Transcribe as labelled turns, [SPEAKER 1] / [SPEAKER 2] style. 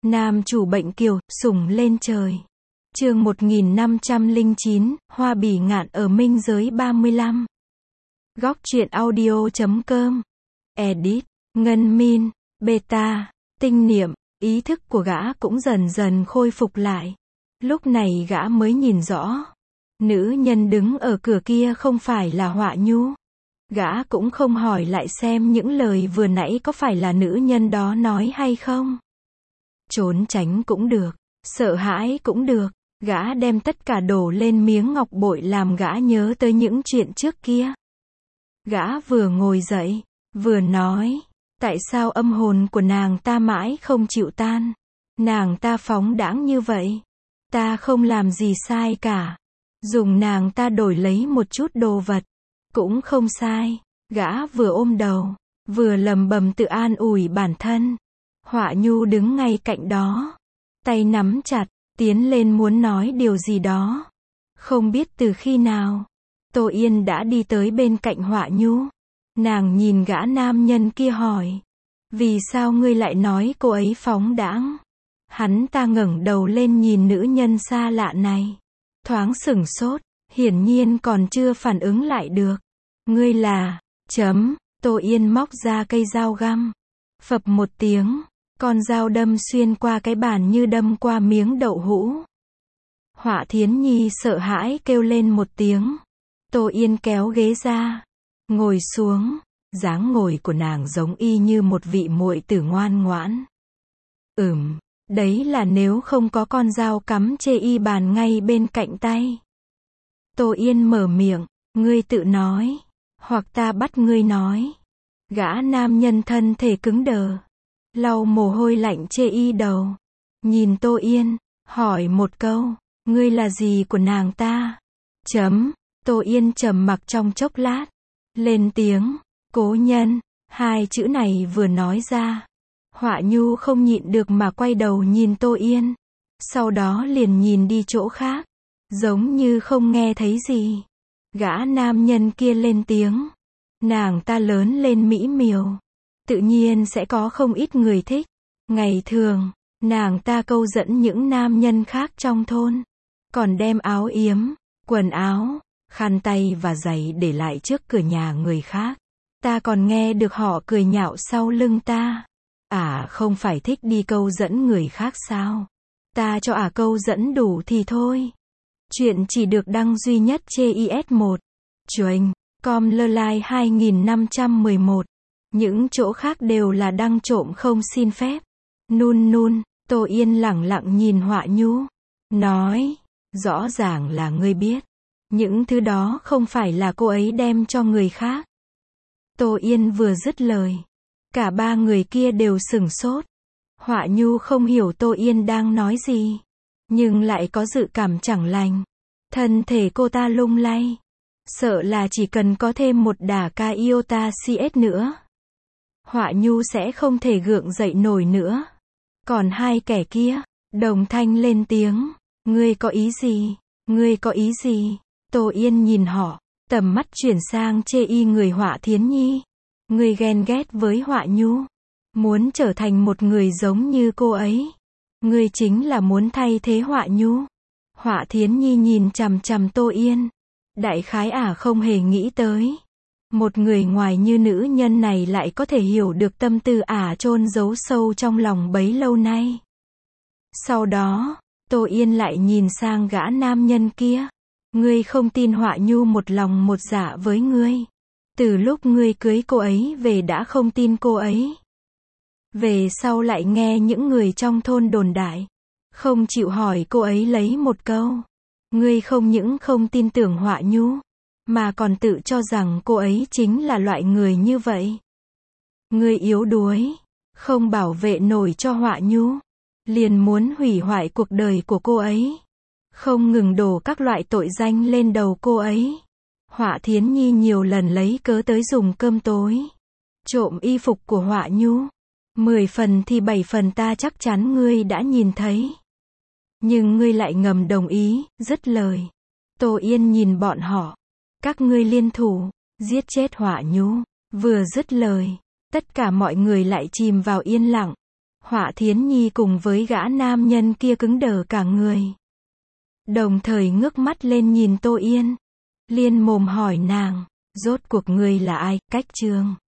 [SPEAKER 1] Nam chủ bệnh kiều, sủng lên trời. Chương 1509, Hoa bỉ ngạn ở minh giới 35. Góc truyện audio.com. Edit, Ngân Min, Beta, tinh niệm, ý thức của gã cũng dần dần khôi phục lại. Lúc này gã mới nhìn rõ. Nữ nhân đứng ở cửa kia không phải là Họa Nhu. Gã cũng không hỏi lại xem những lời vừa nãy có phải là nữ nhân đó nói hay không. Trốn tránh cũng được, sợ hãi cũng được, gã đem tất cả đổ lên miếng ngọc bội làm gã nhớ tới những chuyện trước kia. Gã vừa ngồi dậy, vừa nói, tại sao âm hồn của nàng ta mãi không chịu tan? Nàng ta phóng đãng như vậy. Ta không làm gì sai cả. Dùng nàng ta đổi lấy một chút đồ vật, cũng không sai. Gã vừa ôm đầu, vừa lầm bầm tự an ủi bản thân. Họa Nhu đứng ngay cạnh đó, tay nắm chặt, tiến lên muốn nói điều gì đó. Không biết từ khi nào, Tô Yên đã đi tới bên cạnh Họa Nhu. Nàng nhìn gã nam nhân kia hỏi, vì sao ngươi lại nói cô ấy phóng đãng? Hắn ta ngẩng đầu lên nhìn nữ nhân xa lạ này, thoáng sửng sốt, hiển nhiên còn chưa phản ứng lại được. Ngươi là, Tô Yên móc ra cây dao găm, phập một tiếng, con dao đâm xuyên qua cái bàn như đâm qua miếng đậu hũ. Họa Thiến Nhi sợ hãi kêu lên một tiếng. Tô Yên kéo ghế ra, ngồi xuống, dáng ngồi của nàng giống y như một vị muội tử ngoan ngoãn. Đấy là nếu không có con dao cắm chê y bàn ngay bên cạnh tay. Tô Yên mở miệng, ngươi tự nói, hoặc ta bắt ngươi nói. Gã nam nhân thân thể cứng đờ, lau mồ hôi lạnh chê y đầu, nhìn Tô Yên, hỏi một câu, ngươi là gì của nàng ta? Tô Yên trầm mặc trong chốc lát, lên tiếng, cố nhân. Hai chữ này vừa nói ra, Họa Nhu không nhịn được mà quay đầu nhìn Tô Yên, sau đó liền nhìn đi chỗ khác, giống như không nghe thấy gì. Gã nam nhân kia lên tiếng, nàng ta lớn lên mỹ miều, tự nhiên sẽ có không ít người thích. Ngày thường, nàng ta câu dẫn những nam nhân khác trong thôn, còn đem áo yếm, quần áo, khăn tay và giày để lại trước cửa nhà người khác. Ta còn nghe được họ cười nhạo sau lưng ta. Không phải thích đi câu dẫn người khác sao? Ta cho câu dẫn đủ thì thôi. Chuyện chỉ được đăng duy nhất trên IS1. Chuềnh, com lơ lai 2511. Những chỗ khác đều là đăng trộm không xin phép. Tô Yên lẳng lặng nhìn Họa Nhu, nói, rõ ràng là ngươi biết. Những thứ đó không phải là cô ấy đem cho người khác. Tô Yên vừa dứt lời, cả ba người kia đều sửng sốt. Họa Nhu không hiểu Tô Yên đang nói gì, nhưng lại có dự cảm chẳng lành. Thân thể cô ta lung lay, sợ là chỉ cần có thêm một đả ca iota CS nữa, Họa Nhu sẽ không thể gượng dậy nổi nữa. Còn hai kẻ kia, đồng thanh lên tiếng, ngươi có ý gì? Ngươi có ý gì? Tô Yên nhìn họ, tầm mắt chuyển sang chê y người Họa Thiến Nhi. Ngươi ghen ghét với Họa Nhu, muốn trở thành một người giống như cô ấy. Ngươi chính là muốn thay thế Họa Nhu. Họa Thiến Nhi nhìn chằm chằm Tô Yên. Đại khái không hề nghĩ tới, một người ngoài như nữ nhân này lại có thể hiểu được tâm tư chôn giấu sâu trong lòng bấy lâu nay. Sau đó, Tô Yên lại nhìn sang gã nam nhân kia. Ngươi không tin Họa Nhu một lòng một dạ với ngươi. Từ lúc ngươi cưới cô ấy về đã không tin cô ấy. Về sau lại nghe những người trong thôn đồn đại, không chịu hỏi cô ấy lấy một câu. Ngươi không những không tin tưởng Họa Nhu, mà còn tự cho rằng cô ấy chính là loại người như vậy. Ngươi yếu đuối, không bảo vệ nổi cho Họa Nhu, liền muốn hủy hoại cuộc đời của cô ấy, không ngừng đổ các loại tội danh lên đầu cô ấy. Họa Thiến Nhi nhiều lần lấy cớ tới dùng cơm tối, trộm y phục của Họa Nhu. 10 phần thì 7 phần ta chắc chắn ngươi đã nhìn thấy. Nhưng ngươi lại ngầm đồng ý, dứt lời. Tô Yên nhìn bọn họ. Các ngươi liên thủ, giết chết Họa Nhu. Vừa dứt lời, tất cả mọi người lại chìm vào yên lặng. Họa Thiến Nhi cùng với gã nam nhân kia cứng đờ cả người. Đồng thời ngước mắt lên nhìn Tô Yên. Liên mồm hỏi nàng, rốt cuộc ngươi là ai, Cách Trường?